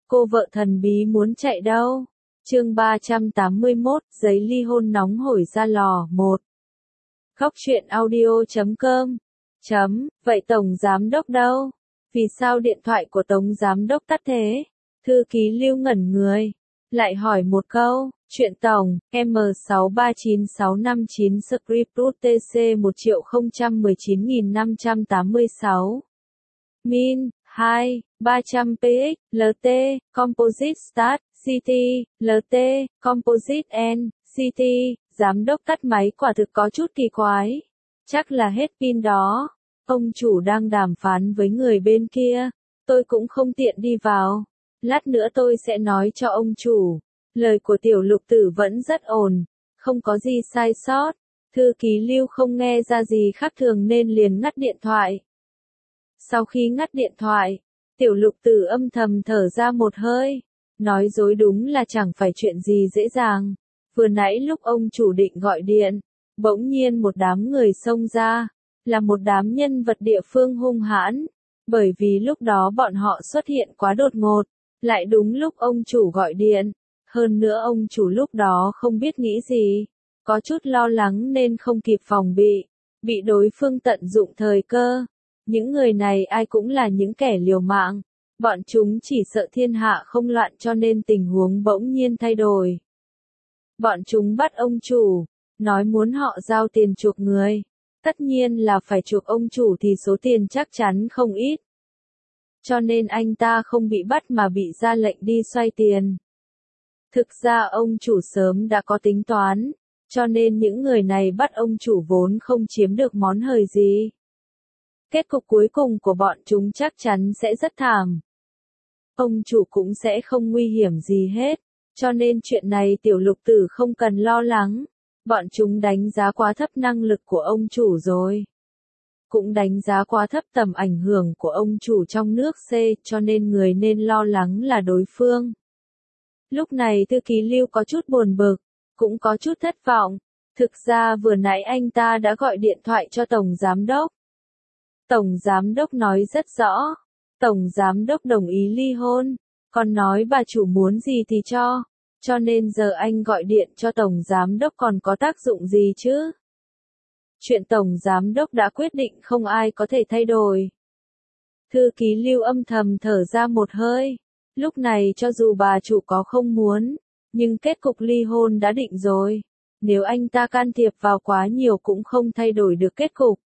Cô vợ thần bí muốn chạy đâu? Chương 381, giấy ly hôn nóng hổi ra lò, 1. Góc truyện audio.com. Vậy Tổng Giám Đốc đâu? Vì sao điện thoại của Tổng Giám Đốc tắt thế? Thư ký Lưu ngẩn người. Lại hỏi một câu, chuyện Tổng, M639659 script root TC 1019586. Min, 2, 300px, LT, Composite Start, CT, LT, Composite N, CT, Giám đốc tắt máy quả thực có chút kỳ quái. Chắc là hết pin đó. Ông chủ đang đàm phán với người bên kia. Tôi cũng không tiện đi vào. Lát nữa tôi sẽ nói cho ông chủ. Lời của tiểu lục tử vẫn rất ổn. Không có gì sai sót. Thư ký Lưu không nghe ra gì khác thường nên liền ngắt điện thoại. Sau khi ngắt điện thoại, tiểu lục tử âm thầm thở ra một hơi. Nói dối đúng là chẳng phải chuyện gì dễ dàng. Vừa nãy lúc ông chủ định gọi điện, bỗng nhiên một đám người xông ra, là một đám nhân vật địa phương hung hãn. Bởi vì lúc đó bọn họ xuất hiện quá đột ngột, lại đúng lúc ông chủ gọi điện. Hơn nữa ông chủ lúc đó không biết nghĩ gì, có chút lo lắng nên không kịp phòng bị đối phương tận dụng thời cơ. Những người này ai cũng là những kẻ liều mạng. Bọn chúng chỉ sợ thiên hạ không loạn cho nên tình huống bỗng nhiên thay đổi. Bọn chúng bắt ông chủ, nói muốn họ giao tiền chuộc người. Tất nhiên là phải chuộc ông chủ thì số tiền chắc chắn không ít. Cho nên anh ta không bị bắt mà bị ra lệnh đi xoay tiền. Thực ra ông chủ sớm đã có tính toán, cho nên những người này bắt ông chủ vốn không chiếm được món hời gì. Kết cục cuối cùng của bọn chúng chắc chắn sẽ rất thảm. Ông chủ cũng sẽ không nguy hiểm gì hết, cho nên chuyện này tiểu lục tử không cần lo lắng. Bọn chúng đánh giá quá thấp năng lực của ông chủ rồi. Cũng đánh giá quá thấp tầm ảnh hưởng của ông chủ trong nước C, cho nên người nên lo lắng là đối phương. Lúc này thư ký Lưu có chút buồn bực, cũng có chút thất vọng. Thực ra vừa nãy anh ta đã gọi điện thoại cho Tổng Giám Đốc. Tổng Giám Đốc nói rất rõ. Tổng Giám Đốc đồng ý ly hôn. Còn nói bà chủ muốn gì thì cho. Cho nên giờ anh gọi điện cho Tổng Giám Đốc còn có tác dụng gì chứ? Chuyện Tổng Giám Đốc đã quyết định không ai có thể thay đổi. Thư ký Lưu âm thầm thở ra một hơi. Lúc này cho dù bà chủ có không muốn, nhưng kết cục ly hôn đã định rồi. Nếu anh ta can thiệp vào quá nhiều cũng không thay đổi được kết cục.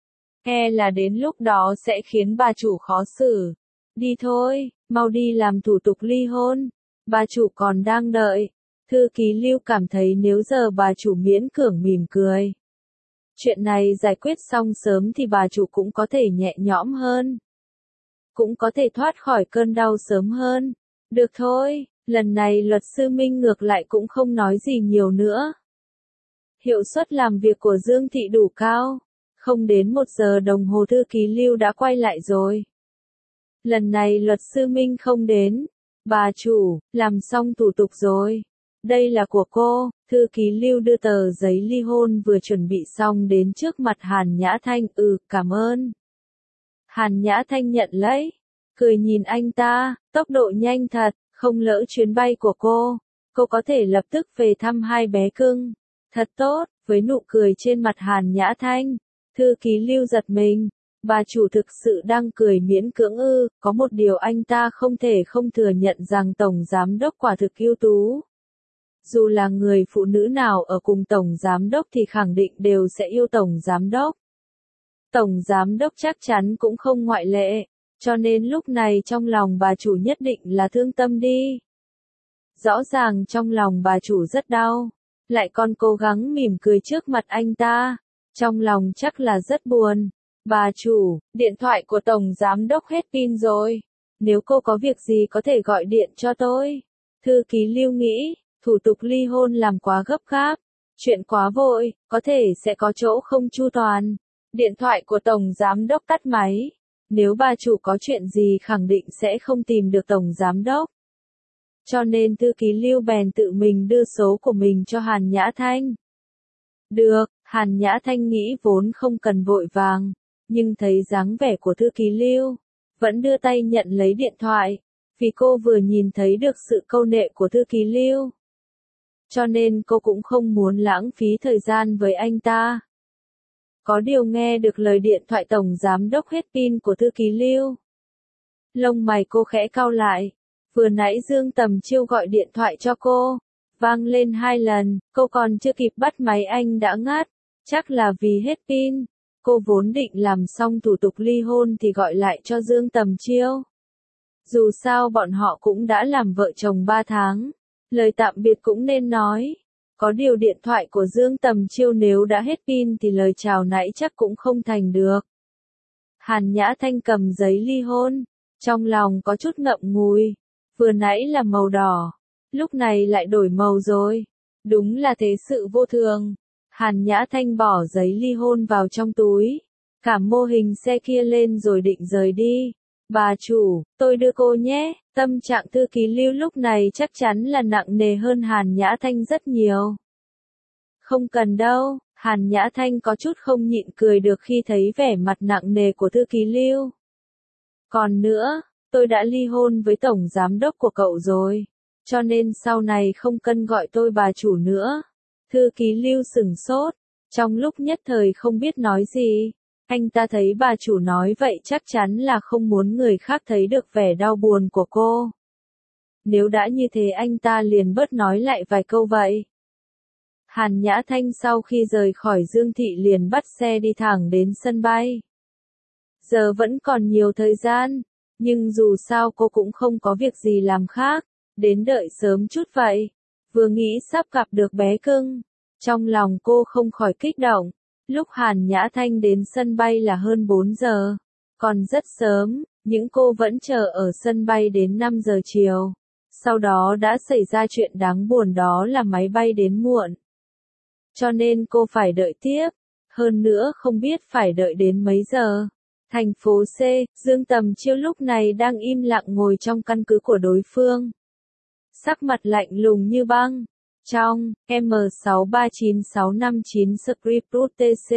E là đến lúc đó sẽ khiến bà chủ khó xử. Đi thôi, mau đi làm thủ tục ly hôn. Bà chủ còn đang đợi. Thư ký Lưu cảm thấy nếu giờ bà chủ miễn cưỡng mỉm cười. Chuyện này giải quyết xong sớm thì bà chủ cũng có thể nhẹ nhõm hơn. Cũng có thể thoát khỏi cơn đau sớm hơn. Được thôi, lần này luật sư Minh ngược lại cũng không nói gì nhiều nữa. Hiệu suất làm việc của Dương Thị đủ cao. Không đến 1 giờ đồng hồ thư ký Lưu đã quay lại rồi. Lần này luật sư Minh không đến. Bà chủ, làm xong thủ tục rồi. Đây là của cô. Thư ký Lưu đưa tờ giấy ly hôn vừa chuẩn bị xong đến trước mặt Hàn Nhã Thanh. Cảm ơn. Hàn Nhã Thanh nhận lấy. Cười nhìn anh ta, tốc độ nhanh thật, không lỡ chuyến bay của cô. Cô có thể lập tức về thăm hai bé cưng. Thật tốt, với nụ cười trên mặt Hàn Nhã Thanh. Thư ký Lưu giật mình. Bà chủ thực sự đang cười miễn cưỡng có một điều anh ta không thể không thừa nhận rằng Tổng Giám Đốc quả thực ưu tú. Dù là người phụ nữ nào ở cùng Tổng Giám Đốc thì khẳng định đều sẽ yêu Tổng Giám Đốc. Tổng Giám Đốc chắc chắn cũng không ngoại lệ, cho nên lúc này trong lòng bà chủ nhất định là thương tâm đi. Rõ ràng trong lòng bà chủ rất đau, lại còn cố gắng mỉm cười trước mặt anh ta, trong lòng chắc là rất buồn. Bà chủ, điện thoại của Tổng Giám Đốc hết pin rồi. Nếu cô có việc gì có thể gọi điện cho tôi. Thư ký Lưu nghĩ, thủ tục ly hôn làm quá gấp gáp. Chuyện quá vội, có thể sẽ có chỗ không chu toàn. Điện thoại của Tổng Giám Đốc tắt máy. Nếu bà chủ có chuyện gì khẳng định sẽ không tìm được Tổng Giám Đốc. Cho nên thư ký Lưu bèn tự mình đưa số của mình cho Hàn Nhã Thanh. Được, Hàn Nhã Thanh nghĩ vốn không cần vội vàng. Nhưng thấy dáng vẻ của thư ký Lưu, vẫn đưa tay nhận lấy điện thoại. Vì cô vừa nhìn thấy được sự câu nệ của thư ký Lưu. Cho nên cô cũng không muốn lãng phí thời gian với anh ta. Có điều nghe được lời điện thoại tổng giám đốc hết pin của thư ký Lưu. Lông mày cô khẽ cau lại. Vừa nãy Dương Tầm Chiêu gọi điện thoại cho cô. Vang lên 2 lần, cô còn chưa kịp bắt máy anh đã ngắt. Chắc là vì hết pin. Cô vốn định làm xong thủ tục ly hôn thì gọi lại cho Dương Tầm Chiêu. Dù sao bọn họ cũng đã làm vợ chồng 3 tháng. Lời tạm biệt cũng nên nói. Có điều điện thoại của Dương Tầm Chiêu nếu đã hết pin thì lời chào nãy chắc cũng không thành được. Hàn Nhã Thanh cầm giấy ly hôn. Trong lòng có chút ngậm ngùi. Vừa nãy là màu đỏ. Lúc này lại đổi màu rồi. Đúng là thế sự vô thường. Hàn Nhã Thanh bỏ giấy ly hôn vào trong túi. Cảm mô hình xe kia lên rồi định rời đi. Bà chủ, tôi đưa cô nhé. Tâm trạng thư ký Lưu lúc này chắc chắn là nặng nề hơn Hàn Nhã Thanh rất nhiều. Không cần đâu, Hàn Nhã Thanh có chút không nhịn cười được khi thấy vẻ mặt nặng nề của thư ký Lưu. Còn nữa, tôi đã ly hôn với tổng giám đốc của cậu rồi. Cho nên sau này không cần gọi tôi bà chủ nữa. Thư ký Lưu sửng sốt. Trong lúc nhất thời không biết nói gì. Anh ta thấy bà chủ nói vậy chắc chắn là không muốn người khác thấy được vẻ đau buồn của cô. Nếu đã như thế anh ta liền bớt nói lại vài câu vậy. Hàn Nhã Thanh sau khi rời khỏi Dương Thị liền bắt xe đi thẳng đến sân bay. Giờ vẫn còn nhiều thời gian, nhưng dù sao cô cũng không có việc gì làm khác, đến đợi sớm chút vậy. Vừa nghĩ sắp gặp được bé cưng, trong lòng cô không khỏi kích động. Lúc Hàn Nhã Thanh đến sân bay là hơn 4 giờ, còn rất sớm, nhưng cô vẫn chờ ở sân bay đến 5 giờ chiều. Sau đó đã xảy ra chuyện đáng buồn đó là máy bay đến muộn. Cho nên cô phải đợi tiếp, hơn nữa không biết phải đợi đến mấy giờ. Thành phố C, Dương Tầm Chiêu lúc này đang im lặng ngồi trong căn cứ của đối phương. Sắc mặt lạnh lùng như băng. Trong M639659 Script Root TC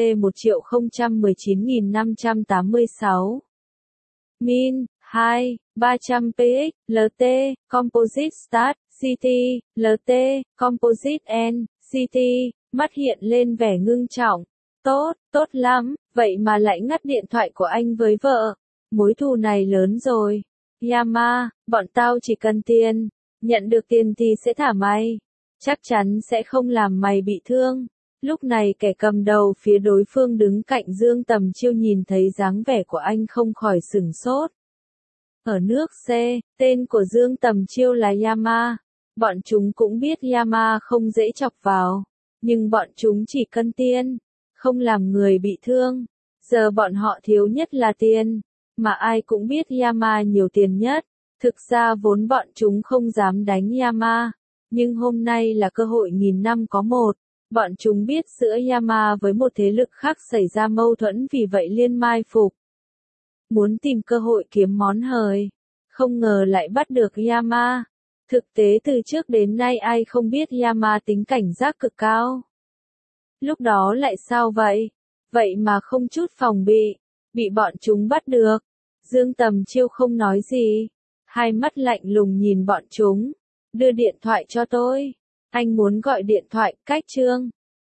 1019586 Min 2 300px LT Composite Start CT LT Composite N CT mắt hiện lên vẻ ngưng trọng. Tốt, tốt lắm, vậy mà lại ngắt điện thoại của anh với vợ. Mối thù này lớn rồi. Yama, bọn tao chỉ cần tiền. Nhận được tiền thì sẽ thả mày. Chắc chắn sẽ không làm mày bị thương. Lúc này kẻ cầm đầu phía đối phương đứng cạnh Dương Tầm Chiêu nhìn thấy dáng vẻ của anh không khỏi sửng sốt. Ở nước C, tên của Dương Tầm Chiêu là Yama. Bọn chúng cũng biết Yama không dễ chọc vào. Nhưng bọn chúng chỉ cần tiền, không làm người bị thương. Giờ bọn họ thiếu nhất là tiền. Mà ai cũng biết Yama nhiều tiền nhất. Thực ra vốn bọn chúng không dám đánh Yama. Nhưng hôm nay là cơ hội nghìn năm có một. Bọn chúng biết giữa Yama với một thế lực khác xảy ra mâu thuẫn vì vậy liên mai phục. Muốn tìm cơ hội kiếm món hời. Không ngờ lại bắt được Yama. Thực tế từ trước đến nay ai không biết Yama tính cảnh giác cực cao. Lúc đó lại sao vậy? Vậy mà không chút phòng bị bọn chúng bắt được. Dương Tầm Chiêu không nói gì. Hai mắt lạnh lùng nhìn bọn chúng. Đưa điện thoại cho tôi. Anh muốn gọi điện thoại, cách Trương.